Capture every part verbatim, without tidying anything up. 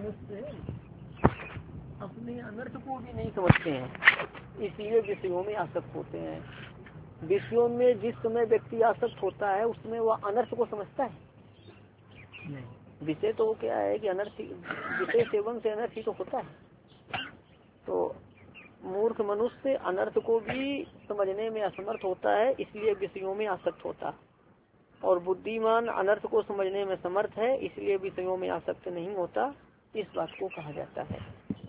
मनुष्य अपने अनर्थ को भी नहीं समझते हैं, इसलिए विषयों में आसक्त होते हैं। विषयों में जिस समय व्यक्ति आसक्त होता है उस समय वह अनर्थ को समझता है नहीं। विषय तो क्या है कि अनर्थ, विषय सेवन से अनर्थ ही तो होता है। तो मूर्ख मनुष्य अनर्थ को भी समझने में असमर्थ होता है, इसलिए विषयों में आसक्त होता है। और बुद्धिमान अनर्थ को समझने में समर्थ है, इसलिए विषयों में आसक्त नहीं होता। इस बात को कहा जाता है।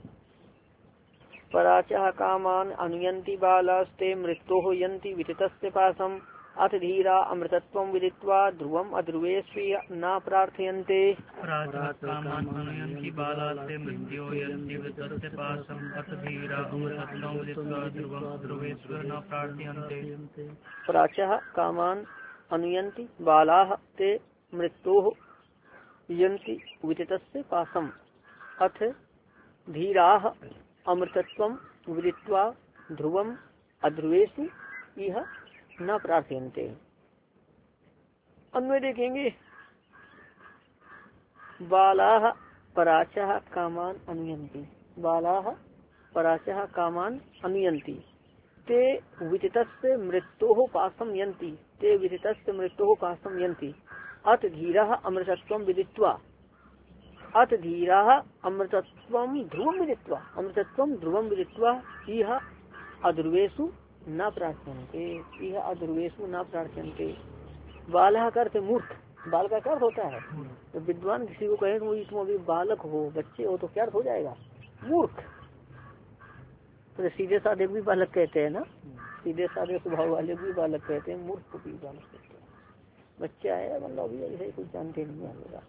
पराचः कामान अनुयंति बालास्ते मृत्योः यन्ति विदितस्य पासम अथ धीरा अमृतत्वं विदित्वा ध्रुवम अध्रुवेष्वि न प्रार्थयन्ते। पराचः कामान अनुयंति बालास्ते मृत्योः यन्ति विदितस्य पासम अथ धीरा अमृतत्वं विदित्वा ध्रुवम अध्रुवेष्वि न प्रार्थयन्ते। पराचः कामान अनुयंति बालाः ते मृत्योः यन्ति विदितस्य पासम अथ धीराः अमृतत्वं विदित्वा ध्रुवम अध्रुवेषु इह न प्रार्थयन्ते। अन्वय देखेंगे। बालाः पराचः कामान अनुयंति, बालाः पराचः कामान अनुयंति ते विदितस्य मृत्योः पासम यन्ति, ते विदितस्य मृत्योः पासम यन्ति अथ धीरः अमृतत्वं विदित्वा, अथ धीराः अमृतत्वं ध्रुवं विदित्वा, अमृतत्वं ध्रुवं विदित्वा इह अध्रुवेषु न प्रार्थयन्ते, इह अध्रुवेषु न प्रार्थयन्ते। बालः का अर्थ मूर्ख, बाल का क्या अर्थ होता है? तो विद्वान किसी को कहे तो तुम अभी बालक हो, बच्चे हो, तो क्या अर्थ हो जाएगा? मूर्ख। तो सीधे साधे भी बालक कहते हैं ना, सीधे साधे स्वभाव वाले भी बालक कहते हैं, मूर्ख को भी बालक कहते हैं। बच्चा है मतलब अभी ऐसे कुछ जानते नहीं आएगा।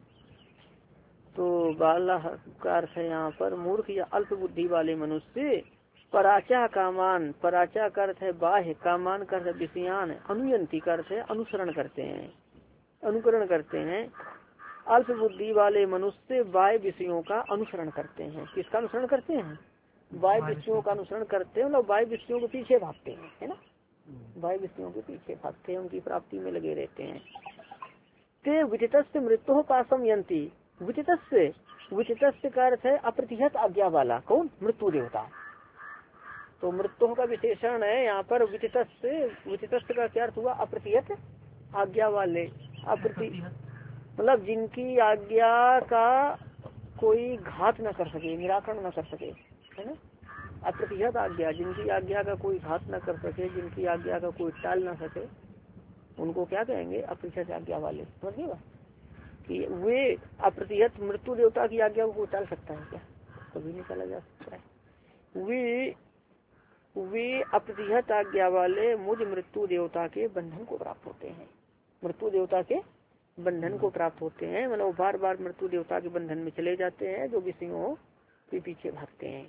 तो बालः का अर्थ है यहाँ पर मूर्ख या अल्प बुद्धि वाले मनुष्य। पराचा कामान, पराचा का अर्थ है बाह्य, कामान का अर्थ है विषयान, अनुयंती का अर्थ है अनुसरण करते हैं, अनुकरण करते हैं। अल्प बुद्धि वाले मनुष्य बाह्य विषयों का अनुसरण करते हैं। किसका अनुसरण करते हैं? बाह्य विषयों का अनुसरण करते हैं, मतलब बाह्य विषयों के पीछे भागते हैं, है ना, बाह्य विषयों के पीछे भागते हैं, उनकी प्राप्ति में लगे रहते हैं। ते विदितस्य मृत्योः पासम यन्ति, विदितस्य, विदितस्य का अर्थ है अप्रतिहत आज्ञा वाला। कौन? मृत्यु देवता। तो मृत्यु का विशेषण है यहाँ पर विदितस्य। विदितस्य का क्या अर्थ हुआ? अप्रतिहत आज्ञा वाले। अप्रति मतलब जिनकी आज्ञा का कोई घात न कर सके, निराकरण न कर सके, है ना। अप्रतिहत आज्ञा, जिनकी आज्ञा का कोई घात न कर सके, जिनकी आज्ञा का कोई टाल न सके, उनको क्या कहेंगे? अप्रतिहत आज्ञा वाले। समझिएगा कि वे अप्रतिहत, मृत्यु देवता की आज्ञा को टाल सकता है क्या? कभी नहीं टाला जा सकता है। वे वे अप्रतिहत आज्ञा वाले मुझ मृत्यु देवता के बंधन को प्राप्त होते हैं, मृत्यु देवता के बंधन को प्राप्त होते हैं। मतलब बार बार मृत्यु देवता के बंधन में चले जाते हैं, जो विषयों के पीछे भागते हैं।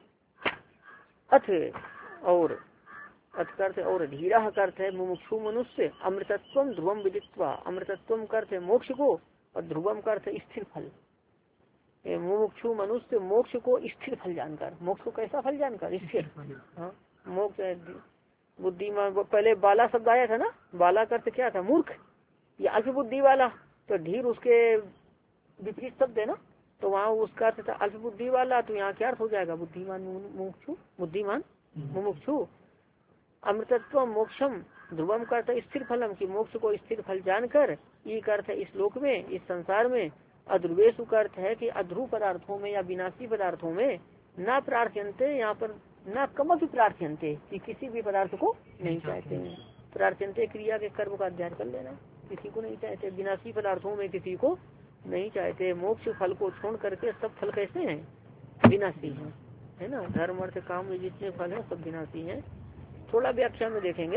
अथ और अथ अर्थ और धीरा का अर्थ है मुमुक्षु मनुष्य। अमृतत्वम ध्रुवम विदित्वा, अमृतत्वम का अर्थ है मोक्ष को, और ध्रुवम का अर्थ है स्थिर फल। मुमुक्षु मनुष्य मोक्ष को स्थिर फल जानकर, मोक्ष को कैसा फल जानकर? स्थिर। हाँ, मोक्ष बुद्धिमान। पहले बाला शब्द आया था ना, बाला का अर्थ क्या था? मूर्ख या अल्प बुद्धि वाला। तो धीर उसके विपरीत शब्द है ना, तो वहाँ उसका अर्थ था अल्प बुद्धि वाला। तो यहाँ क्या अर्थ हो जाएगा? बुद्धिमान मुमुक्षु, बुद्धिमान मुमुक्षु। अमृतत्व मोक्षम, ध्रुवम का अर्थ स्थिर फलम, की मोक्ष को स्थिर फल जानकर, ये का अर्थ है इस लोक में, इस संसार में। अध्रुवेशु का अर्थ है कि अध्रुव पदार्थों में या विनाशी पदार्थों में। न प्रार्थयन्ते, यहाँ पर न कमपि प्रार्थयन्ते, कि किसी भी पदार्थ को नहीं चाहते हैं। प्रार्थयन्ते क्रिया के कर्म का अध्ययन कर लेना, किसी को नहीं चाहते, विनाशी पदार्थों में किसी को नहीं चाहते। मोक्ष फल को छोड़ करके सब फल कैसे हैं? विनाशी हैं, है ना। धर्म अर्थ काम में जितने फल हैं सब विनाशी हैं। थोड़ा व्याख्या में देखेंगे।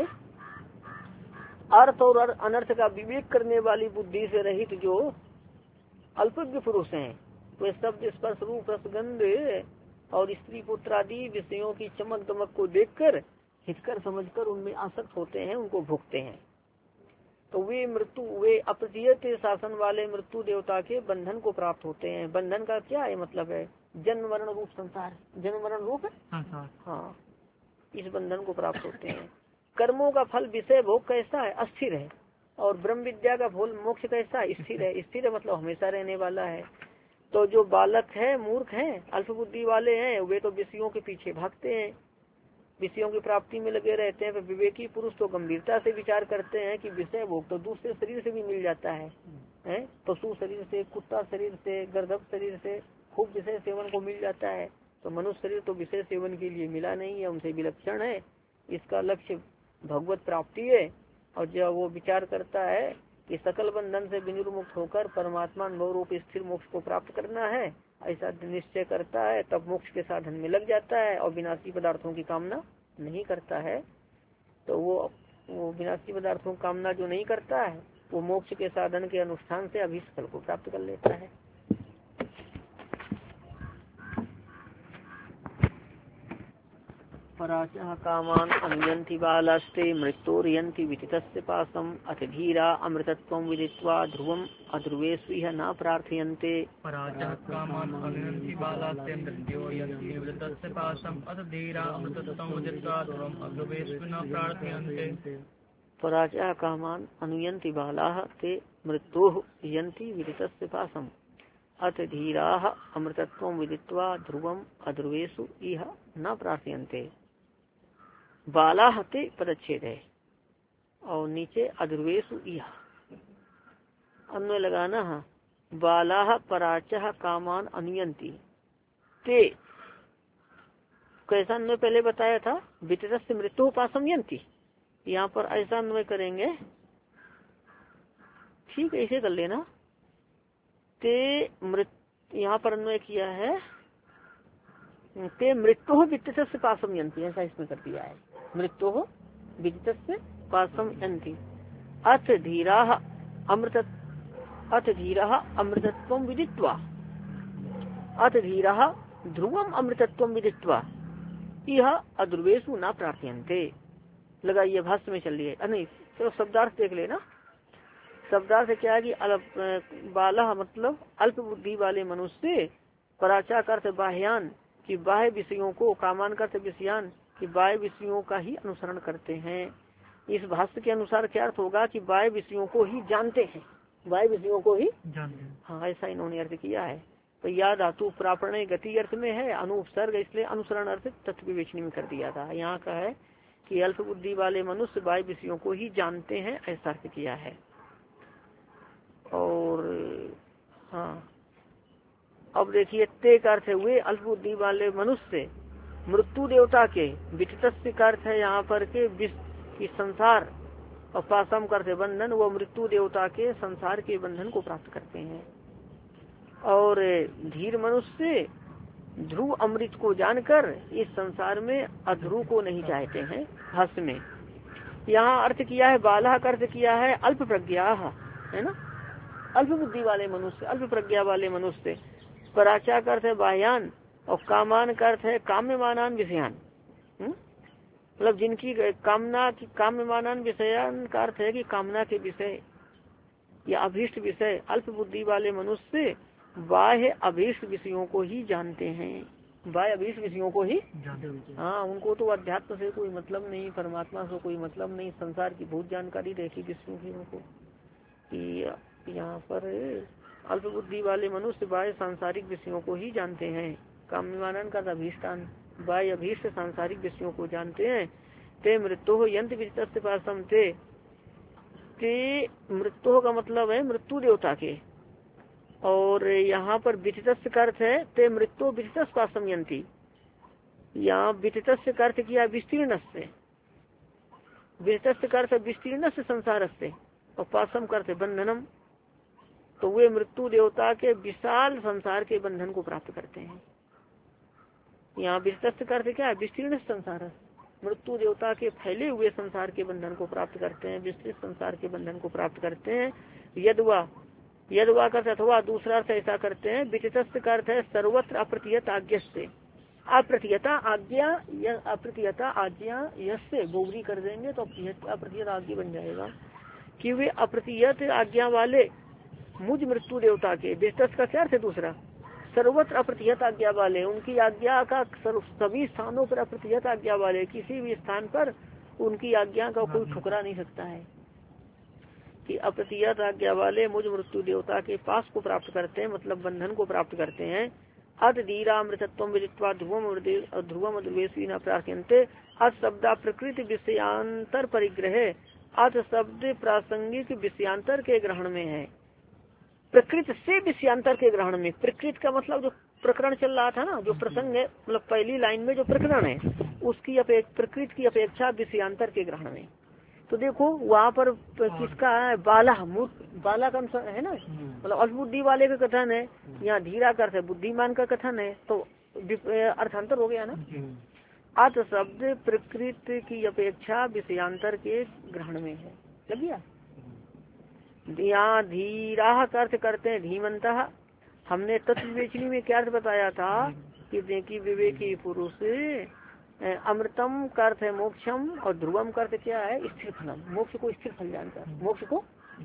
अर्थ और अनर्थ का विवेक करने वाली बुद्धि से रहित जो अल्पज्ञ पुरुष हैं, वे शब्द स्पर्श रूप रसगंध और स्त्री पुत्र आदि विषयों की चमक दमक को देखकर हितकर समझकर उनमें आसक्त होते हैं, उनको भोगते हैं। तो वे मृत्यु, वे अप्रतिहत शासन वाले मृत्यु देवता के बंधन को प्राप्त होते हैं। बंधन का क्या है मतलब है? जन्म मरण रूप संसार, जन्म मरण रूप हाँ, इस बंधन को प्राप्त होते हैं। कर्मों का फल विषय भोग कैसा है? अस्थिर है। और ब्रह्म विद्या का फल मोक्ष कैसा है? स्थिर है। स्थिर है मतलब हमेशा रहने वाला है। तो जो बालक है, मूर्ख हैं, अल्प बुद्धि वाले हैं, वे तो विषयों के पीछे भागते हैं, विषयों की प्राप्ति में लगे रहते हैं। तो विवेकी पुरुष तो गंभीरता से विचार करते हैं कि विषय भोग तो दूसरे शरीर से भी मिल जाता है, है? पशु शरीर से, कुत्ता शरीर से, गर्दभ शरीर से खूब विषय सेवन को मिल जाता है। तो मनुष्य शरीर तो विषय सेवन के लिए मिला नहीं है, उनसे विलक्षण है। इसका लक्ष्य भगवत प्राप्ति है। और जब वो विचार करता है कि सकल बंधन से विनिर्मुक्त होकर परमात्मा नौ रूप स्थिर मोक्ष को प्राप्त करना है, ऐसा निश्चय करता है, तब मोक्ष के साधन में लग जाता है और विनाशी पदार्थों की कामना नहीं करता है। तो वो वो विनाशी पदार्थों की कामना जो नहीं करता है, वो मोक्ष के साधन के अनुष्ठान से अभीष्ट फल को प्राप्त कर लेता है। पराचः कामान अनुयन्ति बालास्ते मृत्योर्यन्ति विदितस्य पासम् अथ धीरा अमृतत्वं विदित्वा ध्रुवम् अध्रुवेष्विह न प्रार्थयन्ते। पराचः कामान् अनुयन्ति बालास्ते मृत्योर्यन्ति विदितस्य पासम् अथ धीरा अमृतत्वं विदित्वा ध्रुवम् अध्रुवेष्विह न प्रार्थयन्ते। पराचः कामान् अनुयन्ति बालाः ते मृत्योः यन्ति विदितस्य पासम् अथ धीराः अमृतत्वं विदित्वा ध्रुवम् अध्रुवेषु इह न प्रार्थयन्ते। बालाः ते पदच्छेद है और नीचे अध्रुवेषु इह अन्वय लगाना है। बालाः पराचः कामान अनुयन्ति ते, कैसा अन्वय पहले बताया था, वितरस्य मृत्यु पासम यन्ति, यहाँ पर ऐसा अन्वय करेंगे। ठीक है, ऐसे कर लेना। ते मृत्यु यहाँ पर अन्वय किया है, ते मृत्यु वित्तस्य पासम यन्ति, ऐसा इसमें कर दिया है। मृत्यु वित्तस्य पासम यन्ति अथ धीरा अमृत अथ धीरा अमृतत्वं विदित्वा अथ धीरा ध्रुवम अमृतत्वं विदित्वा यह अध्रुवेषु न प्रार्थयन्ते। लगाइए, भाष्य में चलिए। नहीं, चलो शब्दार्थ देख लेना। शब्दार्थ क्या है कि बाला मतलब अल्प बुद्धि वाले मनुष्य, पराचा का अर्थ बाह्यान कि बाह्य विषयों को, कामान का अर्थ विषयान कि बाह्य विषयों का ही अनुसरण करते हैं। इस भाष्य के अनुसार क्या अर्थ होगा कि बाह्य विषयों को ही जानते हैं, बाह्य विषयों को ही जानते हैं। हाँ, ऐसा इन्होंने अर्थ किया है। तो या धातु प्रापण गति अर्थ में है, अनुपसर्ग, इसलिए अनुसरण अर्थ तत्व विवेचनी में कर दिया था। यहाँ का है कि अल्प बुद्धि वाले मनुष्य बाह्य विषयों को ही जानते हैं, ऐसा अर्थ किया है। और हाँ, अब देखिए, ते का अर्थ हुए अल्प बुद्धि वाले मनुष्य मृत्यु देवता के, विततस्य का अर्थ है यहाँ पर के की संसार, और पासम का अर्थ बंधन, वो मृत्यु देवता के संसार के बंधन को प्राप्त करते हैं। और धीर मनुष्य ध्रुव अमृत को जानकर इस संसार में अध्रुव को नहीं चाहते हैं। भाष्य में यहाँ अर्थ किया है, बाला का अर्थ किया है अल्प प्रज्ञा, है ना, अल्प बुद्धि वाले मनुष्य, अल्प प्रज्ञा वाले मनुष्य। पराचा का अर्थ है बाह्यान और कामान का अर्थ है काम्यमानान विषयान, मतलब जिनकी कामना की, काम्यमानान विषयान का अर्थ है कि कामना के विषय या अभीष्ट विषय। अल्प बुद्धि वाले मनुष्य बाह्य अभीष्ट विषयों को ही जानते हैं, बाह्य अभीष्ट विषयों को ही जानते। हाँ, उनको तो अध्यात्म से कोई मतलब नहीं, परमात्मा से कोई मतलब नहीं, संसार की बहुत जानकारी रहती विषयों की उनको। यहाँ पर अल्प बुद्धि वाले मनुष्य बाह्य सांसारिक विषयों को ही जानते हैं। काम्यमानन का अभीष्टान, बाह्य अभीष्ट सांसारिक विषयों को जानते हैं। ते मृत्यु यंत्र विदितस्य पासम, ते ते मृत्यु का मतलब है मृत्यु देवता के। और यहाँ पर विदितस्य का अर्थ है ते मृत्यु विदितस्य पासम यंति। यहाँ विदितस्य का अर्थ किया विस्तीर्ण से, विदितस्य का अर्थ विस्तीर्ण से संसार से, और पासम का अर्थ बंधनम। तो वे मृत्यु देवता के विशाल संसार के बंधन को प्राप्त करते हैं। यहाँ विस्तृत का अर्थ क्या है, विस्तीर्ण संसार, मृत्यु देवता के फैले हुए संसार के बंधन को प्राप्त करते हैं, विस्तृत संसार के बंधन को प्राप्त करते हैं। यदवा, यदवा का अथवा दूसरा अर्थ ऐसा करते हैं, विचितस्य का अर्थ है सर्वत्र अप्रतिहत आज्ञा से, अप्रतिहता आज्ञा, अप्रतिहता आज्ञा यसे गोबरी कर देंगे तो अप्रतिहत आज्ञा बन जाएगा कि वे अप्रतिहत आज्ञा वाले मुझ मृत्यु देवता के। विस्तृत का क्या अर्थ है दूसरा, सर्वत्र अप्रतिहत आज्ञा वाले, उनकी आज्ञा का सभी स्थानों पर अप्रतिहत आज्ञा वाले, किसी भी स्थान पर उनकी आज्ञा का कोई ठुकरा नहीं सकता है। कि अप्रतिहत आज्ञा वाले मुझ मृत्यु देवता के पास को प्राप्त करते हैं, मतलब बंधन को प्राप्त करते हैं। अत धीरा अमृतत्व विदित्वा ध्रुवम ध्रुवम अद्वेषी न प्रार्थ्यन्ते। अत शब्दा प्रकृति विषयांतर परिग्रह, अत शब्द प्रासंगिक विषयांतर के ग्रहण में है। प्रकृति से विषयांतर के ग्रहण में, प्रकृति का मतलब जो प्रकरण चल रहा था ना, जो प्रसंग है, मतलब पहली लाइन में जो प्रकरण है उसकी अपेक्षा प्रकृति की अपेक्षा विषयांतर के ग्रहण में। तो देखो वहाँ पर किसका है, बाला बाला का है ना, मतलब अल्पबुद्धि वाले का कथन है, यहाँ धीरा का अर्थ है बुद्धिमान का कथन है, तो अर्थांतर हो गया ना। अत शब्द प्रकृति की अपेक्षा विषयांतर के ग्रहण में है, लग गया। यहाँ धीरा का अर्थ करते हैं धीमंत। हमने तत्व विवेचनी में क्या अर्थ बताया था कि देखिए विवेकी पुरुष अमृतम का अर्थ है मोक्षम और ध्रुवम का अर्थ क्या है, स्थिर फलम, मोक्ष को स्थिर फल जानकर, मोक्ष को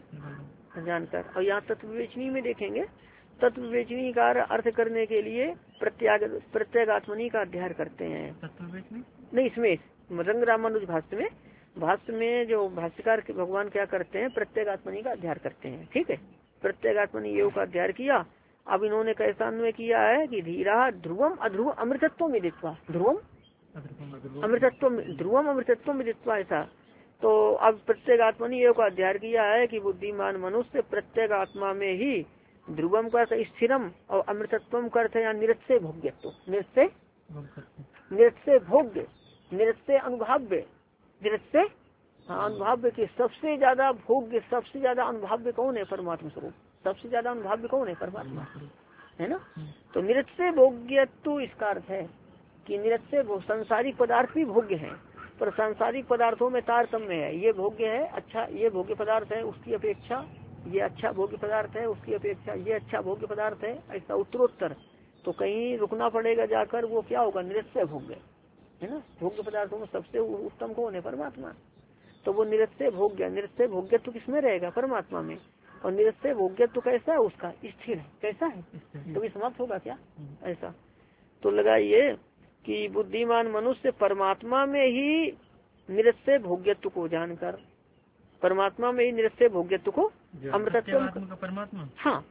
जानकर। और यहाँ तत्व विवेचनी में देखेंगे, तत्व विवेचनी का अर्थ करने के लिए प्रत्याग प्रत्यगात्मनी का अध्ययन करते हैं। नहीं, इसमें रंग रामानुज भाष्य में भाष्य में जो भाष्यकार भगवान क्या करते हैं, प्रत्यगात्मनी का अध्ययन करते हैं। ठीक है, प्रत्यगात्मनी योग का अध्ययन किया। अब इन्होंने कैसा अन्वय किया है कि धीरा ध्रुवम अध्रुव अमृतत्व में दित्वा, ध्रुवम अमृतत्व ध्रुवम अमृतत्व में दित्वा, ऐसा। तो अब प्रत्यगात्मनी योग का अध्ययन किया है कि बुद्धिमान मनुष्य प्रत्येक आत्मा में ही ध्रुवम का अर्थ स्थिरम और अमृतत्व का अर्थ या निरस्य भोग्यत्व, निरस्य निरस्य भोग्य, निरस्य अनुभाव्य, निरस्य अनुभाव्य के सबसे ज्यादा भोग्य, सबसे ज्यादा अनुभाव्य कौन है, परमात्मा स्वरूप। सबसे ज्यादा अनुभाव्य कौन है, परमात्मा, है ना। तो निरस्य भोग्यत्व इसका अर्थ है कि निरस्य सांसारिक पदार्थ भी भोग्य हैं, पर सांसारिक पदार्थों में तारतम्य है। ये भोग्य है, अच्छा ये भोग्य पदार्थ है, उसकी अपेक्षा ये अच्छा भोग्य पदार्थ है, उसकी अपेक्षा ये अच्छा भोग्य पदार्थ है, ऐसा उत्तरोत्तर। तो कहीं रुकना पड़ेगा जाकर, वो क्या होगा, निरस्य भोग्य, है ना। भोग्य पदार्थों में सबसे उत्तम कौन है, परमात्मा। तो वो निरस्य भोग्य, निरस्य भोग्यत्व किसमें रहेगा, परमात्मा में। और निरस्य भोग्यत्व कैसा है उसका, स्थिर है, कैसा है, तो भी समाप्त होगा क्या, ऐसा। तो लगाइए कि बुद्धिमान मनुष्य परमात्मा में ही निरस्य भोग्यत्व को जानकर, परमात्मा में ही निरस्य भोग्यत्व को अमृतत्व, परमात्मा, हाँ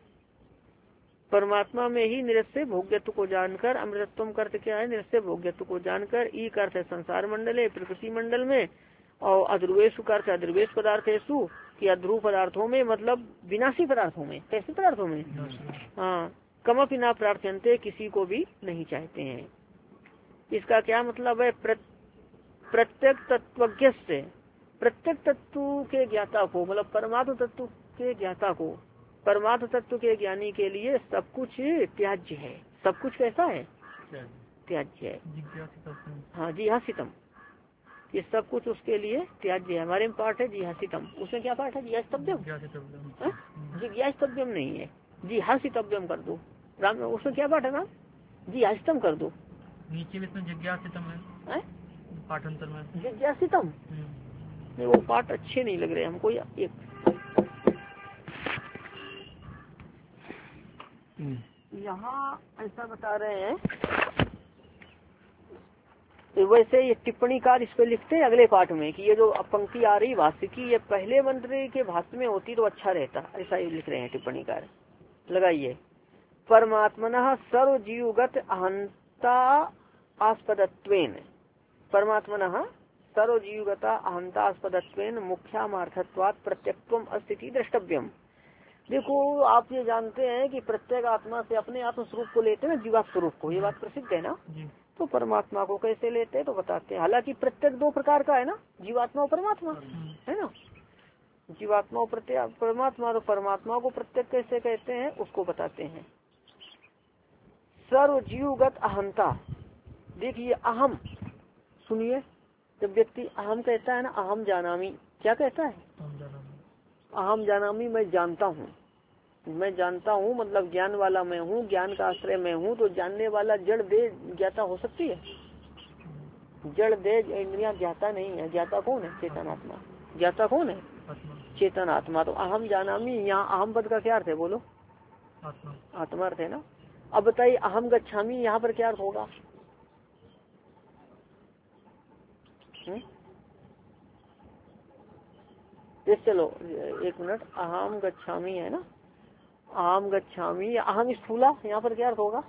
परमात्मा में ही निरस्य भोग्यत्व को जानकर, अमृतत्व का अर्थ क्या है, निरस्य भोग्यत्व को जानकर। ई का अर्थ है संसार मंडल है, प्रकृति मंडल में। और अध्रुवेश का अर्थ अध्रुवेश पदार्थ है सु कि अध्रुव पदार्थों में, मतलब विनाशी पदार्थों में, कैसे पदार्थों में, हाँ। कमपि ना प्रार्थ्यन्ते, किसी को भी नहीं चाहते हैं। इसका क्या मतलब है, प्रत्येक तत्वज्ञ से, प्रत्येक तत्व के ज्ञाता को, मतलब परमात्म तत्व के ज्ञाता को, परमात्म तत्व के ज्ञानी के लिए सब कुछ त्याज्य है। सब कुछ कैसा है, त्याज्य है, हाँ जिहासितम, ये सब कुछ उसके लिए त्याज्य है। हमारे में पाठ है जिहासितम, उसमें क्या पाठ है, जिहासितव्यम, जिज्ञासितव्यम नहीं है, जिहासितव्यम कर दो राम, उसमें क्या पाठ है ना, जिहासितम कर दो। नीचे में इसमें जिज्ञासितम है, पाठांतर में जिज्ञासितम, नहीं वो पाठ अच्छे नहीं लग रहे हमको। एक यहाँ ऐसा बता रहे हैं, वैसे ये टिप्पणीकार इस पे लिखते हैं अगले पाठ में कि ये जो पंक्ति आ रही भाष्य की, ये पहले मंत्र के भाष्य में होती तो अच्छा रहता, ऐसा ही लिख रहे हैं टिप्पणीकार। लगाइए, परमात्मनः सर्वजीवगत अहंता आस्पदत्वेन, परमात्मनः सर्वजीवगता अहंतास्पदत्वेन मुख्यामार्थत्वात् प्रत्यक्त्वम अस्तिति द्रष्टव्यम। देखो आप ये जानते हैं कि प्रत्येक आत्मा से अपने आत्म स्वरूप को लेते हैं ना, जीवात्म स्वरूप को, ये बात प्रसिद्ध है ना। तो परमात्मा को कैसे लेते हैं तो बताते हैं। हालांकि प्रत्येक दो प्रकार का है ना, जीवात्मा और परमात्मा, है ना। जीवात्मा और प्रत्येक परमात्मा, तो परमात्मा को प्रत्येक कैसे कहते हैं उसको बताते हैं। सर्वजीवगत अहंता, देखिए अहम, सुनिए, जब व्यक्ति अहम कहता है ना, अहम जानामी, क्या कहता है, अहम जानामी, मैं जानता हूँ, मैं जानता हूँ, मतलब ज्ञान वाला मैं हूँ, ज्ञान का आश्रय मैं हूँ। तो जानने वाला जड़ दे ज्ञाता हो सकती है, जड़ दे इंद्रिया ज्ञाता नहीं है। ज्ञाता कौन है, चेतन आत्मा। ज्ञाता कौन है, चेतन आत्मा। तो अहम जानामी, यहाँ अहम पद का क्या अर्थ है, बोलो, आत्मा अर्थ है ना। अब बताइए अहम गच्छामी, यहाँ पर क्या अर्थ होगा, हुँ? ये चलो एक मिनट, अहम गच्छामी है ना, अहम गच्छामी, अहम स्थूला, यहाँ पर क्या अर्थ होगा?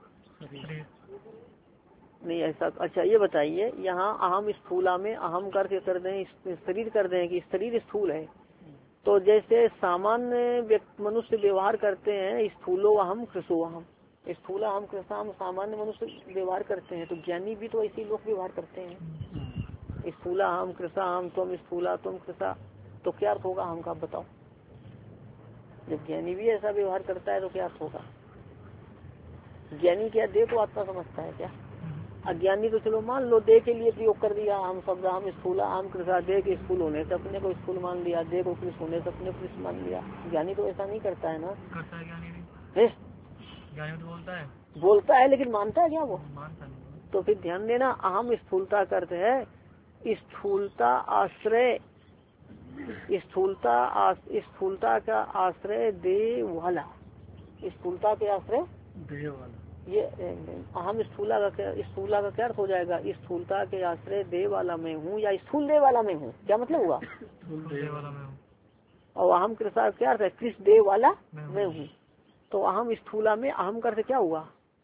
नहीं ऐसा, अच्छा ये बताइए, यहाँ अहम स्थूला में अहम करके कर दें, शरीर कर दें कि शरीर स्थूल है, तो जैसे सामान्य मनुष्य व्यवहार करते हैं, स्थूलो अहम कृषो अहम, स्थूला हम कृषाम सामान्य मनुष्य व्यवहार करते हैं, तो ज्ञानी भी तो ऐसे लोग व्यवहार करते हैं, स्थूला हम कृषा हम, तुम स्थूला तुम कृषा, तो क्या अर्थ होगा हम का? बताओ, जब ज्ञानी भी ऐसा व्यवहार करता है तो क्या अर्थ होगा? ज्ञानी क्या दे को आत्मा समझता है क्या? अज्ञानी तो चलो मान लो दे के लिए प्रयोग कर दिया, हम शब्द हम स्थूला हम कृषा, दे के स्थूल होने से अपने को स्थूल मान लिया, दे को कृष होने से अपने कृष मान लिया। ज्ञानी तो ऐसा नहीं करता है ना, करता है ज्ञानी भी, ज्ञानी तो बोलता है बोलता है लेकिन मानता है क्या वो? मानता नहीं। तो फिर ध्यान देना, अहम स्थूलता का अर्थ है स्थूलता आश्रय, स्थूलता स्थूलता का आश्रय दे वाला, स्थूलता के आश्रय दे वाला, ये अहम स्थूला का क्या, स्थूला का क्या अर्थ हो जाएगा? स्थूलता के आश्रय दे वाला मैं हूँ या स्थूल दे वाला मैं हूँ, क्या मतलब हुआ? दे वाला मैं हूँ। और अहम कृषा क्या अर्थ है? कृष दे वाला मैं हूँ, तो अहम स्थूला में अहम का अर्थ क्या हुआ?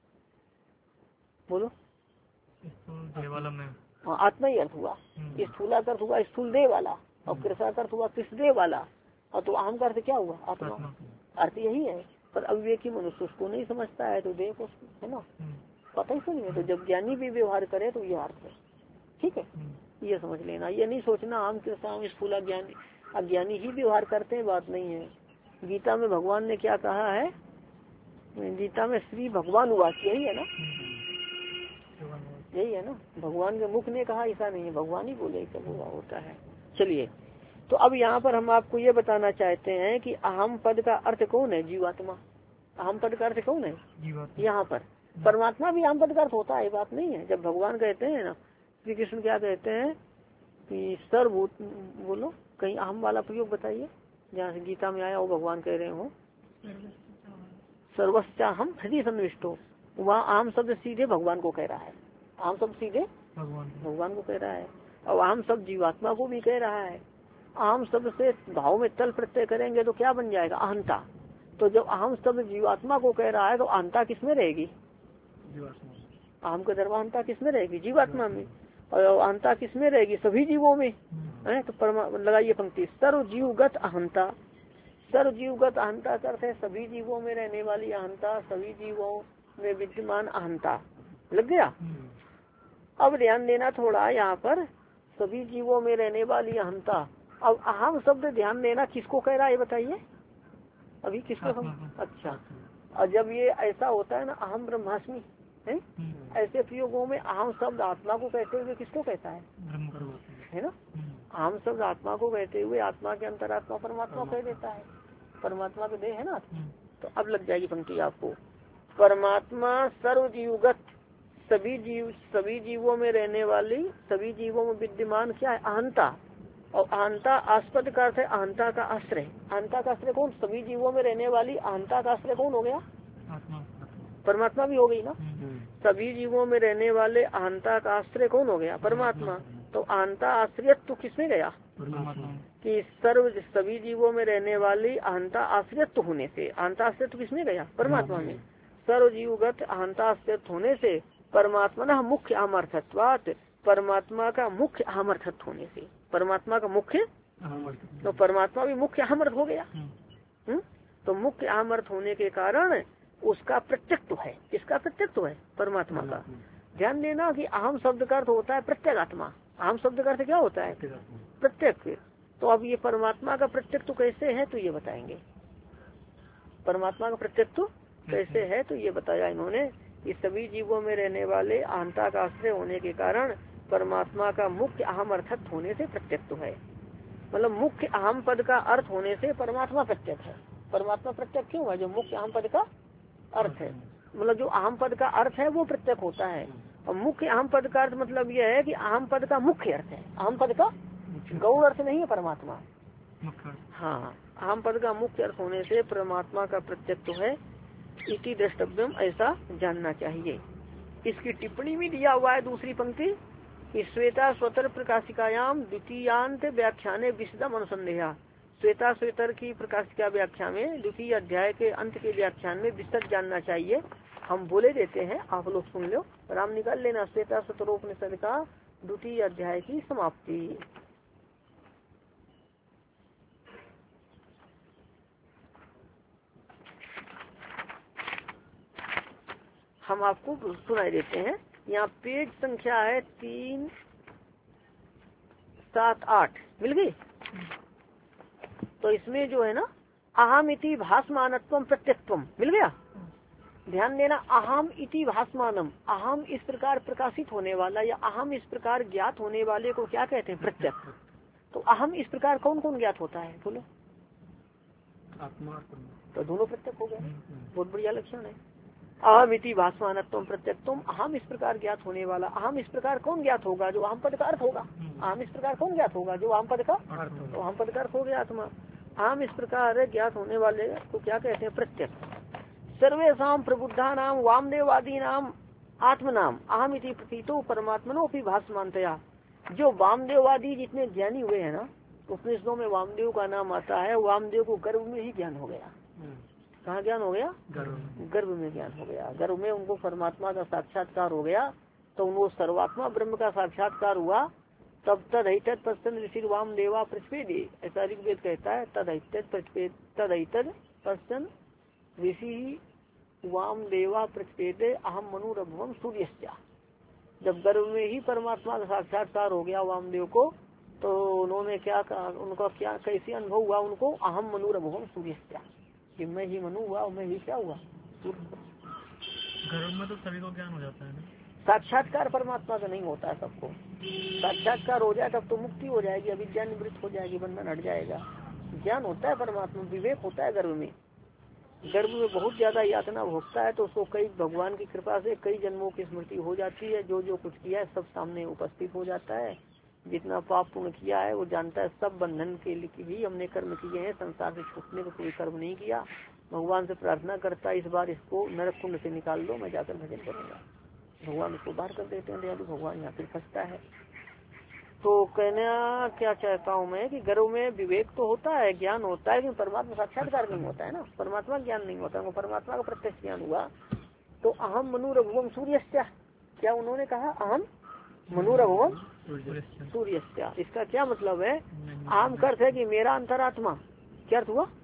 बोलो, दे वाला मैं, हाँ आत्मा ही अर्थ हुआ। स्थूला का अर्थ हुआ स्थूल दे वाला, और कृषा का अर्थ हुआ कृष दे वाला, और तो अहम का अर्थ क्या हुआ? आत्मा। अर्थ यही है, पर अविवेकी मनुष्य उसको नहीं समझता है, तो देख उसको है ना, पता ही सुनिए, तो जब ज्ञानी भी व्यवहार करे तो ये अर्थ है, ठीक है, ये समझ लेना। ये नहीं सोचना हम कृषा स्थूला ज्ञानी, अज्ञानी ही व्यवहार करते हैं, बात नहीं है। गीता में भगवान ने क्या कहा है? गीता में श्री भगवान उवाच, यही है ना, यही है ना, भगवान के मुख ने कहा, ऐसा नहीं है, भगवान ही बोले क्या हुआ होता है। चलिए, तो अब यहाँ पर हम आपको ये बताना चाहते हैं कि अहम पद का अर्थ कौन है? जीवात्मा। अहम पद का अर्थ कौन है? यहाँ पर परमात्मा भी अहम पद का अर्थ होता है, बात नहीं है। जब भगवान कहते हैं ना, श्री कृष्ण क्या कहते हैं कि सर्वभूत, बोलो कहीं अहम वाला प्रयोग बताइए जहाँ से गीता में आया हो, भगवान कह रहे हो सर्वस्चा हम हृदय सन्निष्टो, वहाँ आम शब्द सीधे भगवान को कह रहा है, आम शब्द सीधे भगवान भगवान को कह रहा है, और आम शब्द जीवात्मा को भी कह रहा है। आम शब्द से भाव में तल प्रत्यय करेंगे तो क्या बन जाएगा? अहंता। तो जब अहम शब्द जीवात्मा को कह रहा है तो अहंता किसमें रहेगी? अहम का धर्मांता किसमें रहेगी? जीवात्मा में। और अहंता किसमें रहेगी? सभी जीवों में है। तो परमा लगाइए पंक्ति, सर्व जीवगत अहंता। सर्व जीवगत अहंता का अर्थ है सभी जीवों में रहने वाली अहंता, सभी जीवों में विद्यमान अहंता। लग गया? अब ध्यान देना थोड़ा यहाँ पर, सभी जीवों में रहने वाली अहंता। अब अहम शब्द ध्यान देना किसको कह रहा है बताइए अभी, किसको हम? अच्छा, और जब ये ऐसा होता है ना, अहम ब्रह्मास्मि है, ऐसे प्रयोगों में अहम शब्द आत्मा को कहते हुए किसको कहता है? है ना, अहम शब्द आत्मा को कहते हुए आत्मा के अंतरात्मा परमात्मा कह देता है, परमात्मा का देह है ना। तो अब लग जाएगी पंक्ति आपको, परमात्मा सर्वजीवगत, सभी जीव सभी जीवों में रहने वाली, सभी जीवों में विद्यमान क्या है? अहंता। और अहंता आस्पद का अर्थ है अहंता का आश्रय। अहंता का आश्रय कौन? सभी जीवों में रहने वाली अहंता का आश्रय कौन हो गया? परमात्मा भी हो गई ना। सभी जीवों में रहने वाले अहंता का आश्रय कौन हो गया? परमात्मा। तो अहंता आश्रय तो किसमें गया? कि सर्व सभी जीवों में रहने वाली अहंता आश्रयत्व होने से, अहंता आश्रयत्व किसमें गया? परमात्मा में। सर्व जीवगत अहंता आश्रयत्व होने से परमात्मा ना मुख्य अमर्थत्वात्, परमात्मा का मुख्य अमर्थत्व होने से, परमात्मा का मुख्य, तो परमात्मा भी मुख्य अमर्थ हो गया। हुँ? तो मुख्य अमर्थ होने के कारण उसका प्रत्यक्त्व है। किसका प्रत्यक्त्व है? परमात्मा का। ध्यान देना कि अहम शब्द का अर्थ होता है प्रत्यगात्मा। अहम शब्द का अर्थ क्या होता है? प्रत्यक्ष। तो अब ये परमात्मा का प्रत्यक्त्व कैसे है तो ये बताएंगे, परमात्मा का प्रत्यक्त्व कैसे है तो ये बताया इन्होंने। इस सभी जीवों में रहने वाले अहंता का आश्रय होने के कारण परमात्मा का मुख्य अहम अर्थत्व होने से प्रत्यक्त्व है। मतलब मुख्य अहम पद का अर्थ होने से परमात्मा प्रत्यक्ष है। परमात्मा प्रत्यक्ष क्यों है? जो मुख्य अहम पद का अर्थ है, मतलब जो अहम पद का अर्थ है वो प्रत्यक्ष होता है। और मुख्य अहम पद का अर्थ मतलब यह है कि अहम पद का मुख्य अर्थ है, अहम पद का गौण अर्थ नहीं है परमात्मा। हाँ, अहम पद का मुख्य अर्थ होने से परमात्मा का प्रत्यक्ष है। इति द्रष्टव्यम, ऐसा जानना चाहिए। इसकी टिप्पणी में दिया हुआ है दूसरी पंक्ति, श्वेता स्वतर प्रकाशिकायाम द्वितीयांत व्याख्याने विशदम अनुसंदेहा। श्वेता स्वेतर की प्रकाशिका व्याख्या में द्वितीय अध्याय के अंत के व्याख्यान में विशद जानना चाहिए। हम बोले देते हैं, आप लोग सुन लो, राम निकाल लेना। श्वेता स्वतरोपनिषद का द्वितीय अध्याय की समाप्ति। हम आपको सुनाई देते हैं। यहाँ पेज संख्या है तीन सात आठ, मिल गई। तो इसमें जो है ना, अहम इति भासमानत्वम प्रत्यक्त्वम, मिल गया। ध्यान देना, अहम इति भासमानम, अहम इस प्रकार प्रकाशित होने वाला या अहम इस प्रकार ज्ञात होने वाले को क्या कहते हैं? प्रत्यक्ष। तो अहम इस प्रकार कौन कौन ज्ञात होता है? बोलो। आत्मा। तो दोनों प्रत्यक्ष हो गए, बहुत बढ़िया लक्षण है। अहम इति भासमानत्वम प्रत्यक्त्वम, अहम इस प्रकार ज्ञात होने वाला। अहम इस प्रकार कौन ज्ञात होगा? जो अहम पद का अर्थ होगा। अहम इस प्रकार कौन ज्ञात होगा? जो अहम पद का, तो अहम पद का अर्थ हो गया आत्मा। अहम इस प्रकार ज्ञात होने वाले को क्या कहते हैं? प्रत्यक्ष। सर्वेषां प्रबुद्धा नाम वामदेवादी नाम आत्मनाम अहम इति प्रतीतो परमात्मनो भी भासमानतया। जो वामदेववादी जितने ज्ञानी हुए हैं ना, उपनिषदों में वामदेव का नाम आता है। वामदेव को गर्भ में ही ज्ञान हो गया। कहाँ ज्ञान हो गया? गर्भ में ज्ञान हो गया। गर्भ में उनको परमात्मा का साक्षात्कार हो गया। तो उनको सर्वात्मा ब्रह्म का साक्षात्कार हुआ। तब तद हितद पश्चन ऋषि वाम देवा प्रतिपेदी, ऐसा ऋग्वेद कहता है। तद हितद प्रतिपेद तद हितद पश्चन ऋषि वाम देवा प्रतिपेदे अहम मनुरभवम सूर्यस्या। जब गर्भ में ही परमात्मा का साक्षात्कार हो गया वामदेव को, तो उन्होंने क्या कहा? उनका क्या कैसे अनुभव हुआ उनको? अहम मनुरभवम सूर्यस्या, कि मैं ही मनु हुआ, मैं ही क्या हुआ? गर्भ में तो सभी को ज्ञान हो जाता है ना। साक्षात्कार परमात्मा का नहीं होता है सबको। साक्षात्कार हो जाए तब तो मुक्ति हो जाएगी, अविद्या निवृत्त हो जाएगी, बंधन हट जाएगा। ज्ञान होता है परमात्मा, विवेक होता है गर्भ में। गर्भ में बहुत ज्यादा यातना भोगता है, तो उसको कई भगवान की कृपा से कई जन्मों की स्मृति हो जाती है। जो जो कुछ किया है सब सामने उपस्थित हो जाता है। जितना पाप पुण्य किया है वो जानता है। सब बंधन के लिए भी हमने कर्म किए हैं, संसार से छूटने को कोई कर्म नहीं किया। भगवान से प्रार्थना करता है, इस बार इसको नरक कुंड से निकाल दो, मैं जाकर भजन करूंगा। भगवान इसको बाहर कर देते हैं, दयालु भगवान। यहाँ फिर फंसता है। तो कहना क्या चाहता हूँ मैं कि गर्भ में विवेक तो होता है, ज्ञान होता है, लेकिन परमात्मा साक्षात्कार नहीं होता है ना। परमात्मा ज्ञान नहीं होता है, परमात्मा का प्रत्यक्ष ज्ञान हुआ। तो अहम मनुरभुवम सूर्यस्या, क्या उन्होंने कहा? अहम मनुरभुवम सूर्यस्या। इसका क्या मतलब है? आम का अर्थ है कि मेरा अंतरात्मा, क्या अर्थ हुआ?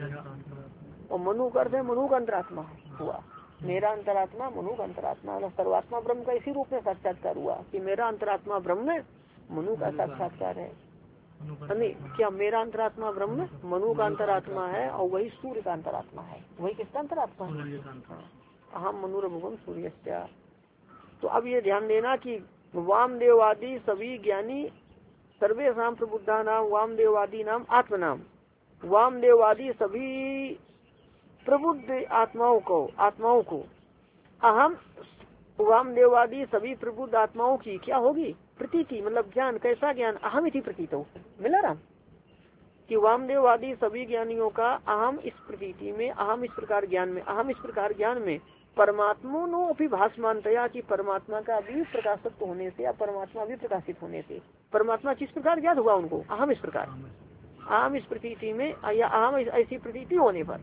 और मनु का अर्थ है मनु का अंतरात्मा हुआ। मेरा अंतरात्मा मनु का अंतरात्मा, सर्वात्मा ब्रह्म का इसी रूप में साक्षात्कार हुआ कि मेरा अंतरात्मा ब्रह्म मनु का साक्षात्कार है। नहीं, क्या मेरा अंतरात्मा ब्रह्म मनु का अंतरात्मा है और वही सूर्य का अंतरात्मा है। वही किसका अंतरात्मा है? अहम मनुरभुवम सूर्यस्या। तो अब ये ध्यान देना कि वामदेवादी सभी ज्ञानी, सर्वेषां प्रबुद्धा नाम वामदेवादी नाम आत्मनाम, वामदेवादी सभी प्रबुद्ध आत्माओं को आत्माओं को अहम वामदेवादी सभी प्रबुद्ध आत्माओं की क्या होगी? प्रतीति, मतलब ज्ञान। कैसा ज्ञान? अहम इति प्रतीतो, मिला राम। कि वामदेवादी सभी ज्ञानियों का अहम इस प्रतीति में, अहम इस प्रकार ज्ञान में, अहम इस प्रकार ज्ञान में परमात्मा नो अपनी भासमानतया, की परमात्मा का भी प्रकाशित होने से या परमात्मा भी प्रकाशित होने से। परमात्मा किस प्रकार ज्ञात हुआ उनको? अहम इस प्रकार, अहम इस प्रतीति में या अहम ऐसी प्रतीति होने पर,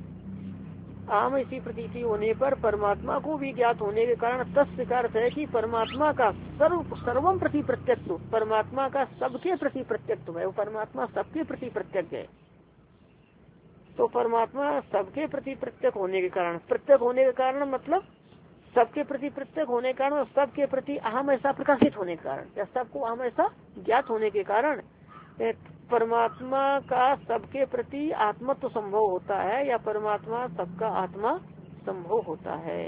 अहम ऐसी प्रतीति होने पर परमात्मा को भी ज्ञात होने के कारण तस्य का अर्थ है कि परमात्मा का सर्व सर्वम प्रति प्रत्यक्ष, परमात्मा का सबके प्रति प्रत्यक्ष है। वो परमात्मा सबके प्रति प्रत्यक्ष है। तो परमात्मा सबके प्रति प्रत्यक्ष होने के कारण, प्रत्यक्ष होने के कारण मतलब सबके प्रति प्रत्यक्ष होने के कारण, सबके प्रति अहम ऐसा प्रकाशित होने के कारण, या सबको अहम ऐसा ज्ञात होने के कारण परमात्मा का सबके प्रति आत्मत्व तो संभव होता है, या परमात्मा सबका आत्मा संभव होता है।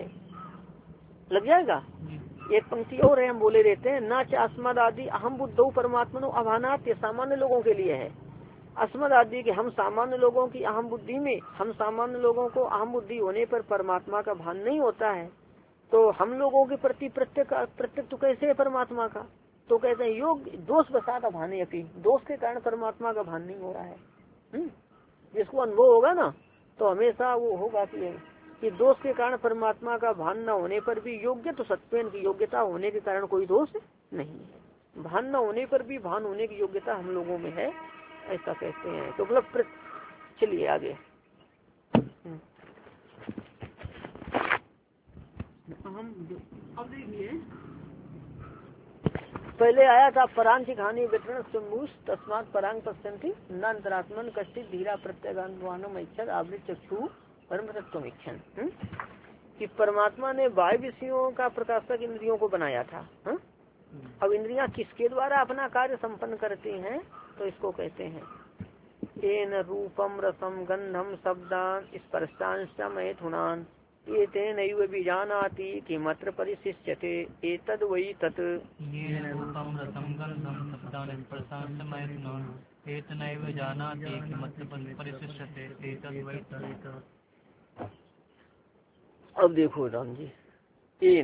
लग जाएगा। एक पंक्ति और है, हम बोले रहते हैं ना च अस्मद आदि अहम बुद्धो परमात्मनो अभानात, ये सामान्य लोगों के लिए है। अस्मद आदि के हम सामान्य लोगों की अहम बुद्धि में, हम सामान्य लोगों को अहम बुद्धि होने पर परमात्मा का भान नहीं होता है। तो हम लोगों के प्रति प्रत्यक्ष प्रत्यक्ष तो कैसे है परमात्मा का? तो कहते हैं योग दोष बसात अभाने अपनी, दोष के कारण परमात्मा का भान नहीं हो रहा है। हम्म जिसको अनुभव होगा ना, तो हमेशा वो होगा कि कि दोष के कारण परमात्मा का भान न होने पर भी योग्य तो सत्वेन की योग्यता होने के कारण कोई दोष नहीं है। भान न होने पर भी भान होने की योग्यता हम लोगों में है, ऐसा कहते हैं। तो मतलब चलिए आगे। हम अब देखिए पहले आया था परांच कहानी वितरण सुमूस तस्मात परांग पश्यंती न अंतरात्मन कश्चित धीरा प्रत्यगान्वानम इच्छा आवृत चक्षु परम तत्व इच्छन, कि परमात्मा ने बाह्य विषयों का प्रकाशक इंद्रियों को बनाया था। हा? अब इंद्रियां किसके द्वारा अपना कार्य संपन्न करती हैं, तो इसको कहते हैं येन रूपम रसम गंधम शब्दान स्पर्शांश मैथुनान एतेनैव बीजानाति किमत्र परिशिष्यते एतद् वै तत्। येन रूपम रसम गंधम शब्दान स्पर्शांश मैथुनान एतेनैव जानाति किमत्र परिशिष्यते एतद् वै तत्। अब देखो राम जी, एन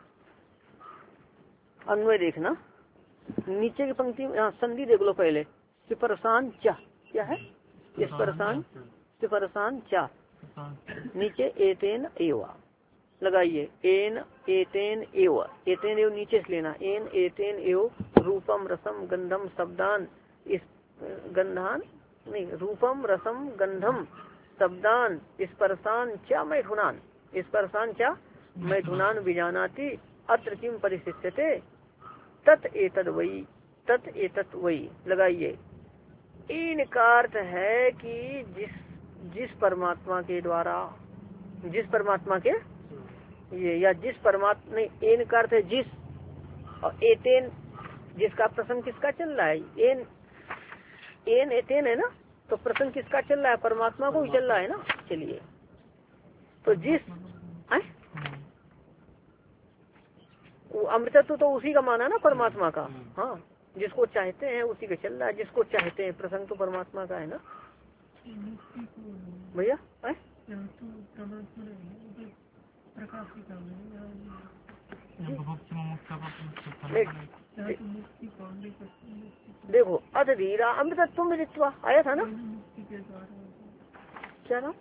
अन्वय देखना, नीचे की पंक्ति यहाँ संधि देख लो पहले। स्पर्शान चा क्या है, स्पर्शान स्पर्शान चा, नीचे एतेन एवा लगाइए, एन एतेन एव, एतेन एव नीचे से लेना, एन एतेन एव रूपम रसम गंधम शब्दान, इस गंधान नहीं, रूपम रसम गंधम शब्दान स्पर्शान चा मैथुनान, स्पर्शान चा मैथुनान विजानाति अत्र किम परिशिष्यते तत् एतद् वै, तत् एतत् वै लगाइए। इन का अर्थ है कि जिस जिस परमात्मा के द्वारा, जिस परमात्मा के ये या जिस परमात्मा नहीं, एन का अर्थ है जिस, और एतेन जिसका प्रसंग किसका चल रहा है, एन एन एतेन है ना, तो प्रसंग किसका चल रहा है, परमात्मा को ही चल रहा है ना। चलिए तो जिस अमृतत्व तो उसी का माना ना परमात्मा का, हाँ जिसको चाहते हैं उसी का चल रहा है, जिसको चाहते हैं, प्रसंग तो परमात्मा का है ना भैया। देखो अधीरा अमृतत्व में जित्वा आया था ना, क्या ना,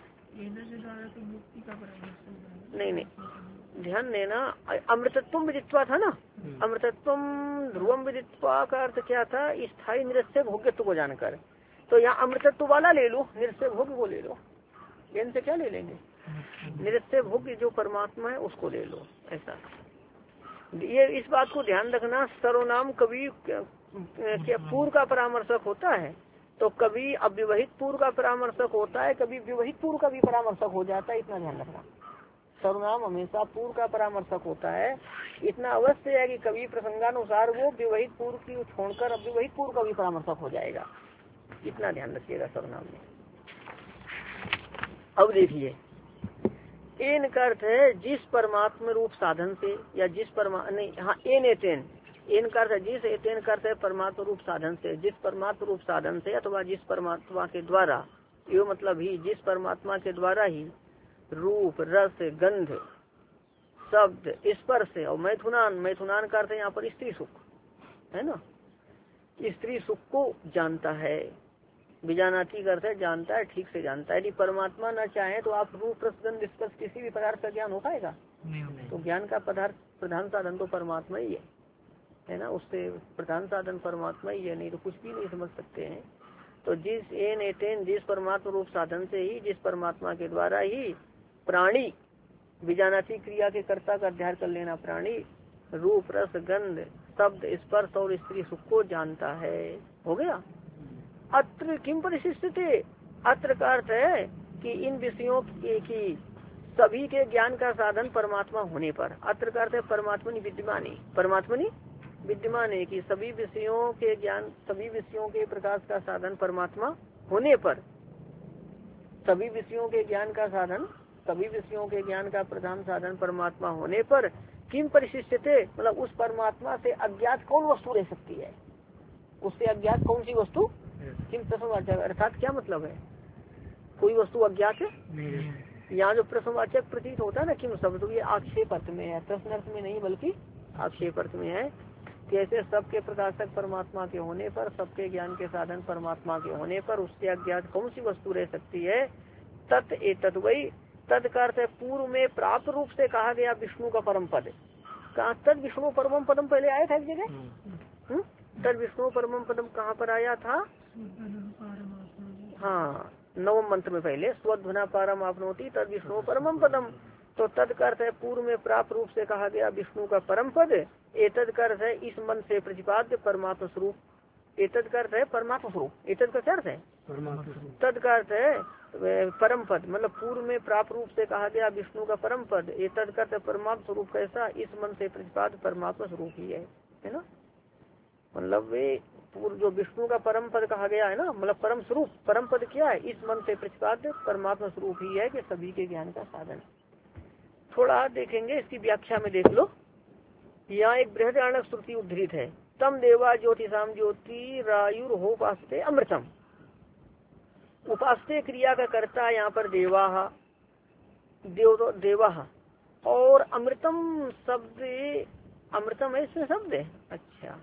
नहीं नहीं ध्यान देना, अमृतत्व विदित्वा था ना, अमृतत्व ध्रुवम विदित्वा का अर्थ क्या था, स्थायी निरस्य भोग्यत्व को जानकर। तो यहाँ अमृतत्व वाला ले लो, निरस्य भोग्य को ले लो, इनसे क्या ले लेंगे, निरस्य भोग्य जो परमात्मा है उसको ले लो। ऐसा ये इस बात को ध्यान रखना, सर्वनाम कभी क्या पूर्व का परामर्शक होता है, तो कभी अव्यवहित पूर्व का परामर्शक होता है, कभी विवहित पूर्व का भी परामर्शक हो जाता है, इतना ध्यान रखना। सर्वनाम हमेशा पूर्व का परामर्शक होता है, इतना अवश्य है कि कभी प्रसंगानुसार वो विवहित पूर्व की छोड़कर अव्यवहित पूर्व का भी परामर्शक हो जाएगा, इतना ध्यान रखिएगा सर्वनाम में। अब देखिए एन का अर्थ है जिस परमात्मा रूप साधन से, या जिस परमा नहीं हाँ एन एतेन, एन का अर्थ है जिस, एतेन का अर्थ है परमात्मा रूप साधन से, जिस परमात्मा रूप साधन से अथवा जिस परमात्मा के द्वारा, यो मतलब ही जिस परमात्मा के द्वारा ही रूप रस गंध शब्द स्पर्श और मैथुनान, मैथुनान का अर्थ है यहाँ पर स्त्री सुख है ना, स्त्री सुख को जानता है। बीजानाती का अर्थ है जानता है, ठीक से जानता है। यदि परमात्मा न चाहे तो आप रूप रस गंध स्पर्श किसी भी पदार्थ का ज्ञान हो पाएगा नहीं। तो ज्ञान का पदार्थ प्रधान साधन तो परमात्मा ही है है ना, उससे प्रधान साधन परमात्मा ही है, नहीं तो कुछ भी नहीं समझ सकते हैं। तो जिस एन एतेन जिस परमात्मा रूप साधन से ही, जिस परमात्मा के द्वारा ही प्राणी, बीजानाती क्रिया के कर्ता का अध्ययन कर लेना, प्राणी रूप रस गंध शब्द स्पर्श और स्त्री सुख को जानता है। हो गया। अत्र किम परिशिष्टते, अत्र का अर्थ है कि इन विषयों की सभी के ज्ञान का साधन परमात्मा होने पर, अत्र का अर्थ है परमात्मा विद्यमान, परमात्मा विद्यमान है कि सभी विषयों के ज्ञान, सभी विषयों के प्रकाश का साधन परमात्मा होने पर, सभी विषयों के ज्ञान का साधन, सभी विषयों के ज्ञान का प्रधान साधन परमात्मा होने पर किम परिशिष्टते, मतलब उस परमात्मा से अज्ञात कौन वस्तु रह सकती है, उससे अज्ञात कौन सी वस्तु, किम प्रश्नवाचक, अर्थात क्या मतलब है, कोई वस्तु अज्ञात है। यहाँ जो प्रश्नवाचक प्रतीत होता है ना किम शब्द, तो ये आक्षेप अर्थ में है, प्रश्न अर्थ में नहीं बल्कि आक्षेप अर्थ में है। कैसे सबके प्रकाशक परमात्मा के होने पर, सबके ज्ञान के साधन परमात्मा के होने पर उससे अज्ञात कौन सी वस्तु रह सकती है। तत् एतद् वै, तद का अर्थ है पूर्व में प्राप्त रूप से कहा गया विष्णु का परम पद। कहाँ तद विष्णु परमम पदम पहले आया था एक जगह? हम्म? तद विष्णु परमम पदम कहाँ पर आया था? हाँ, नवम मंत्र में पहले स्वध्वना पारम आपनोति तद विष्णु परमम पदम। तो तद का अर्थ है पूर्व में प्राप्त रूप से कहा गया विष्णु का परम पद। एतद का अर्थ है इस मन से प्रतिपाद्य परमात्मा स्वरूप। एतद का अर्थ है परमात्मा स्वरूप। एतद का क्या अर्थ है? तद का अर्थ है परम पद, मतलब पूर्व में प्राप्त रूप से कहा गया विष्णु का परम पद। एतद का अर्थ है परमात्मा स्वरूप कैसा? इस मन से प्रतिपाद्य परमात्मा स्वरूप ही है, है ना। मतलब वे पूर्व जो विष्णु का परम पद कहा गया है ना, मतलब परम स्वरूप। परम पद क्या है? इस मन से प्रतिपाद्य परमात्मा स्वरूप ही है कि सभी के ज्ञान का साधन। थोड़ा देखेंगे इसकी व्याख्या में, देख लो। यहाँ एक बृहदारण्यक श्रुति उद्धृत है, तम देवा ज्योतिषाम ज्योति रायुर हो उपासते अमृतम। उपासते क्रिया का कर्ता यहाँ पर देवा देव देवा और अमृतम शब्द, अमृतम है इसमें शब्द है। अच्छा,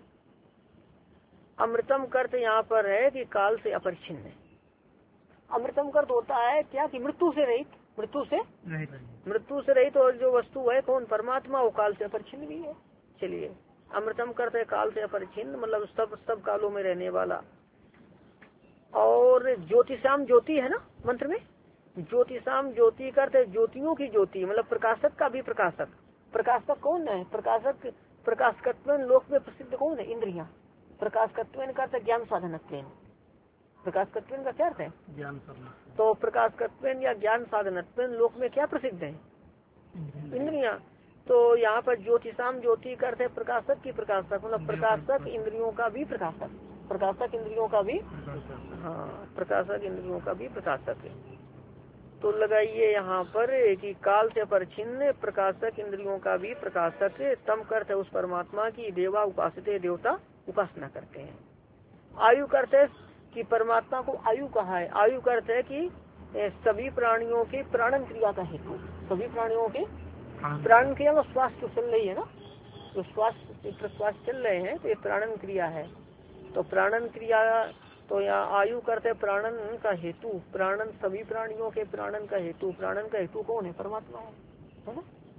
अमृतम कर्त यहाँ पर है कि काल से अपरिच्छिन्न है। अमृतम कर्त होता है क्या कि मृत्यु से रहित, मृत्यु से मृत्यु से रहित। और जो वस्तु है कौन? परमात्मा, वो काल से अपरिच्छिन्न भी है। चलिए, अमृतम कर्त है काल से अपरिच्छिन्न, मतलब सब सब कालों में रहने वाला। और ज्योतिषाम ज्योति है ना मंत्र में, ज्योतिषाम ज्योति करते ज्योतियों की ज्योति, मतलब प्रकाशक का भी प्रकाशक। प्रकाशक कौन है? प्रकाशक प्रकाशकत्व लोक में प्रसिद्ध कौन है? इंद्रियां। प्रकाशकत्व करते ज्ञान साधनत्व। प्रकाशकत्व का क्या अर्थ है? ज्ञान साधन। तो प्रकाशकत्व या ज्ञान साधनत्व लोक में क्या प्रसिद्ध है? इंद्रियां। तो यहाँ पर ज्योतिषाम ज्योति करते हैं प्रकाशक की प्रकाशक, मतलब प्रकाशक इंद्रियों का भी प्रकाशक। प्रकाशक इंद्रियों का भी, हाँ, प्रकाशक इंद्रियों का भी प्रकाशक है। तो लगाइए यहाँ पर कि काल से परिच्छिन्न प्रकाशक इंद्रियों का भी प्रकाशक तम करते उस परमात्मा की देवा उपासते देवता उपासना करते हैं। आयु करते कि परमात्मा को आयु कहा है। आयु करते है कि सभी प्राणियों के प्राणन क्रिया का हेतु। सभी प्राणियों के प्राणन क्रिया में स्वास्थ्य चल रही है ना, तो स्वास्थ्य प्रश्वास चल रहे हैं, तो ये प्राणन क्रिया है। तो प्राणन क्रिया, तो यहाँ आयु करते प्राणन का हेतु। प्राणन सभी प्राणियों के प्राणन का हेतु। प्राणन का हेतु कौन है? परमात्मा है, है ना।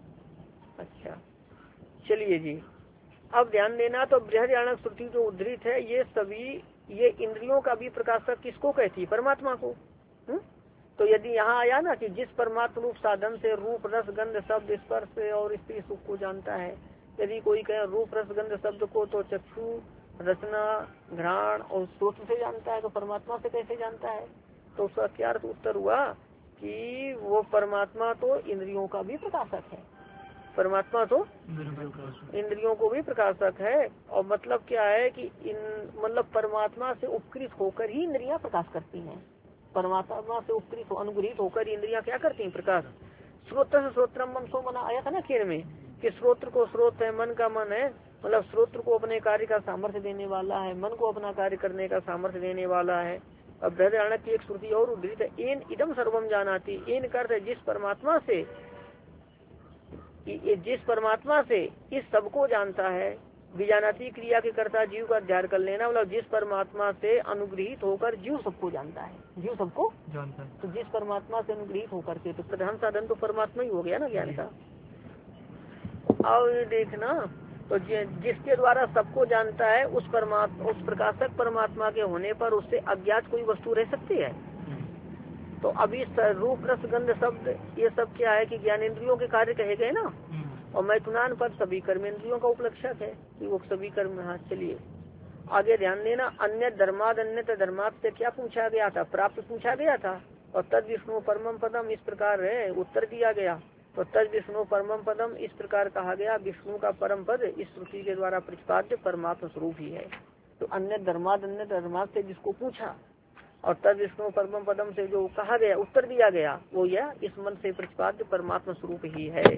अच्छा, चलिए जी, अब ध्यान देना। तो बृहदारण्यक श्रुति जो उद्धृत है, ये सभी ये इंद्रियों का भी प्रकाशक किसको कहती है? परमात्मा को। हुँ? तो यदि यहाँ आया ना कि जिस परमात्मा रूप साधन से रूप रस गंध शब्द स्पर्श और स्त्री सुख को जानता है, यदि कोई कहे रूप रस गंध शब्द को तो चक्षु रचना घ्राण और श्रोत्र से जानता है, तो परमात्मा से कैसे जानता है? तो उसका क्या अर्थ उत्तर हुआ कि वो परमात्मा तो इंद्रियों का भी प्रकाशक है। परमात्मा तो इंद्रियों को भी प्रकाशक है। और मतलब क्या है कि इन मतलब परमात्मा से उपकृत होकर ही इंद्रियां प्रकाश करती हैं। परमात्मा से उपकृत अनुग्रहित होकर इंद्रियां क्या करती हैं? प्रकाश। श्रोत्र से श्रोत्रम मन सो मना आया था ना खेल में, कि श्रोत्र को स्रोत है, मन का मन है, मतलब श्रोत्र को अपने कार्य का सामर्थ्य देने वाला है, मन को अपना कार्य करने का सामर्थ्य देने वाला है। अब बृहदारण्यक की एक श्रुति और उद्धृत है, एन इदम सर्वम जानाति। एन करते जिस परमात्मा से, जिस परमात्मा से इस सबको जानता है। विजानाती क्रिया के कर्ता जीव का अध्ययन कर लेना, मतलब जिस परमात्मा से अनुग्रहित होकर जीव सबको जानता है। जीव सबको जानता है, तो जिस परमात्मा से अनुग्रहित होकर के, तो प्रधान साधन तो परमात्मा ही हो गया ना ज्ञान का। और ये देखना, तो जिसके द्वारा सबको जानता है, उस परमात्मा उस प्रकाशक परमात्मा के होने पर उससे अज्ञात कोई वस्तु रह सकती है? तो अभी रूप रस गंध शब्द ये सब क्या है कि ज्ञानेंद्रियों के कार्य कहे गए ना। और मैथुनान पद सभी कर्मेंद्रियों का उपलक्षक है कि वो सभी कर्म। हाँ, चलिए आगे ध्यान देना। अन्य धर्माद अन्य धर्माद से क्या पूछा गया था? प्राप्त पूछा गया था। और तद विष्णु परमम पदम इस प्रकार है उत्तर दिया गया। तो तद विष्णु परमम पदम इस प्रकार कहा गया, विष्णु का परम पद इस श्रुति के द्वारा प्रतिपाद्य परमात्मा स्वरूप ही है। तो अन्य धर्माद अन्य धर्माद से जिसको पूछा और तद विष्णु परमम पदम से जो कहा गया, उत्तर दिया गया, वो यह इस मन से प्रतिपाद्य परमात्मा स्वरूप ही है।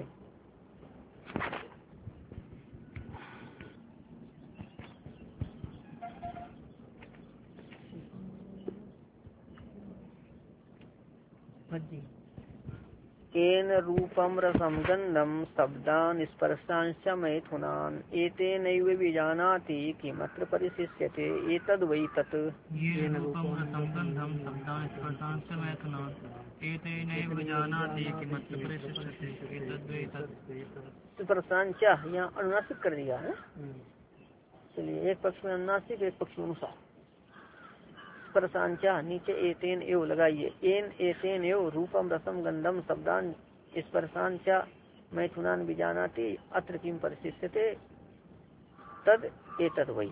एन रूपम रसम गंधम शब्दान स्पर्शांश मैथुनान एतेनैव विजानाति किमत्र परिशिष्यते एतद् वै तत्। येन रूपं रसं गन्धं शब्दान् स्पर्शांश्च मैथुनान् एतेनैव विजानाति किमत्र परिशिष्यते एतद् वै तत्। स्पर्शांश यहाँ अनुनासिक कर दिया है। चलिए एक पक्ष में अनुनासिक एक पक्ष में अनुसार। स्पर्शांचा नीचे एतेन एव लगाइए। एन एतेन एव रूपम रसम गंधम शब्दान स्पर्शांचा मैथुनान विजानाति अत्र किम परिशिष्यते तद एतद् वै।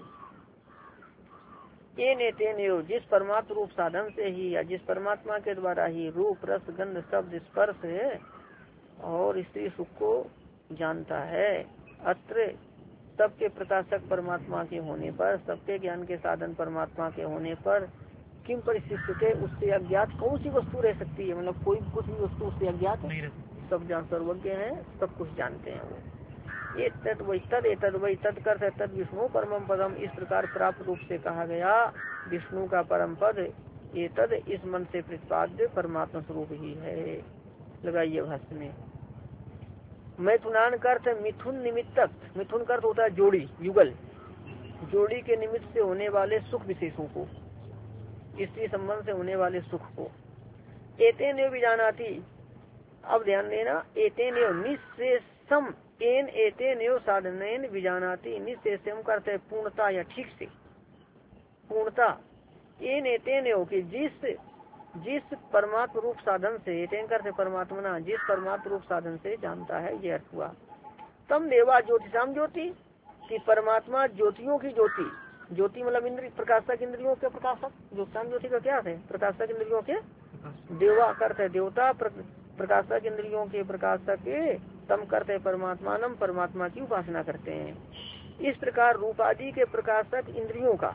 एन एतेन एव जिस परमात्म रूप साधन से ही या जिस परमात्मा के द्वारा ही रूप रस गंध शब्द स्पर्श है और स्त्री सुख को जानता है। अत्र सबके प्रकाशक परमात्मा के होने पर, सबके ज्ञान के साधन परमात्मा के होने पर किम परिशिष्यते उससे अज्ञात कौन सी वस्तु रह सकती है। मतलब कोई कुछ भी वस्तु उससे अज्ञात है, सब जान सर्वज्ञ है, सब कुछ जानते हैं वो। ये तद वही तद एतद वही तद कर तद विष्णु परम पदम इस प्रकार प्राप्त रूप से कहा गया विष्णु का परम पद ये तद इस मन से प्रतिपाद्य परमात्मा स्वरूप ही है। लगाइए भाष्य में। मैथुनान का अर्थ मिथुन निमित्तक। मिथुन का अर्थ होता है जोड़ी युगल, जोड़ी के निमित्त से होने वाले सुख विशेषों को, स्त्री संबंध से होने वाले सुख को। एतेन एव विजानाति, अब ध्यान देना, एतेन एव निःशेषम एन एतेन एव साधनेन विजानाति। निःशेषम करते है पूर्णता या ठीक से पूर्णता। एन एतेन एव कि जिस जिस परमात्म रूप साधन से, एतेन करते परमात्मा ना, जिस परमात्म रूप साधन से जानता है, ये अर्थ हुआ। तम देवा ज्योतिषाम ज्योति कि परमात्मा ज्योतियों की ज्योति। ज्योति मतलब इंद्र प्रकाशक, इंद्रियों के प्रकाशक। ज्योतिषाम ज्योति का क्या है? प्रकाशक इंद्रियों के। देवा करते देवता, प्रकाशक इंद्रियों के प्रकाशक के। तम करते परमात्मानम, परमात्मा की उपासना करते हैं। इस प्रकार रूप आदि के प्रकाशक इंद्रियों का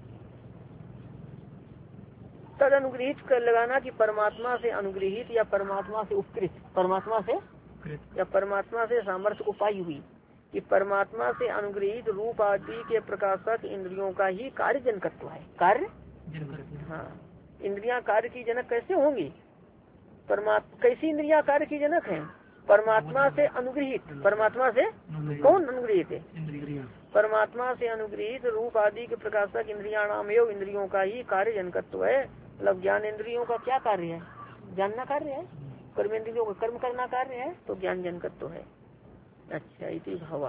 तद अनुग्रहित कर लगाना कि परमात्मा से अनुग्रहित या परमात्मा से उपकृत, परमात्मा से या परमात्मा से सामर्थ्य को पाई हुई कि परमात्मा से अनुग्रहित रूप आदि के प्रकाशक इंद्रियों का ही कार्य जनकत्व है। कार्य हाँ, इंद्रियां कार्य की जनक कैसे होंगी? परमात्मा कैसी इंद्रियां कार्य की जनक हैं? परमात्मा से अनुग्रहित। परमात्मा से कौन अनुग्रहित है? परमात्मा से अनुग्रहित रूप आदि के प्रकाशक इंद्रिया नाम एवं इंद्रियों का ही कार्य जनकत्व है। मतलब ज्ञान इंद्रियों का क्या कार्य है? जानना कार्य है। कर्म इंद्रियों का कर्म करना कार्य है, तो ज्ञान जनकत्व है। अच्छा, इति भावा।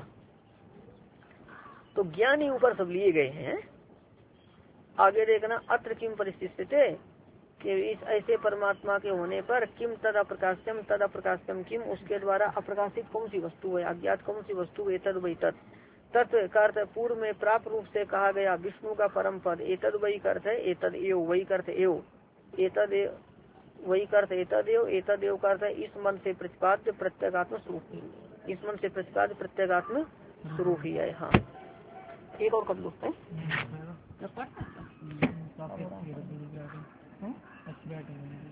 तो ज्ञान ही ऊपर सब लिए गए हैं। आगे देखना, अत्र किम परिशिष्यते कि इस ऐसे परमात्मा के होने पर किम तद अप्रकाश्यम तद अप्रकाश्यम किम उसके द्वारा अप्रकाशित कौन सी वस्तु है, अज्ञात कौन सी वस्तु है। एतद वही तत्। तत् का अर्थ पूर्व में प्राप्त रूप से कहा गया विष्णु का परम पद। एतद वही अर्थ है एतद एव, वही अर्थ एव, एतद वही अर्थ एतद एव, एतद एव का अर्थ है इस मन से प्रतिपाद्य प्रत्यगात्म स्वरूप ही, इस मन से प्रतिपाद्य प्रत्यगात्म स्वरूप ही है। हाँ, एक और कब दोस्त है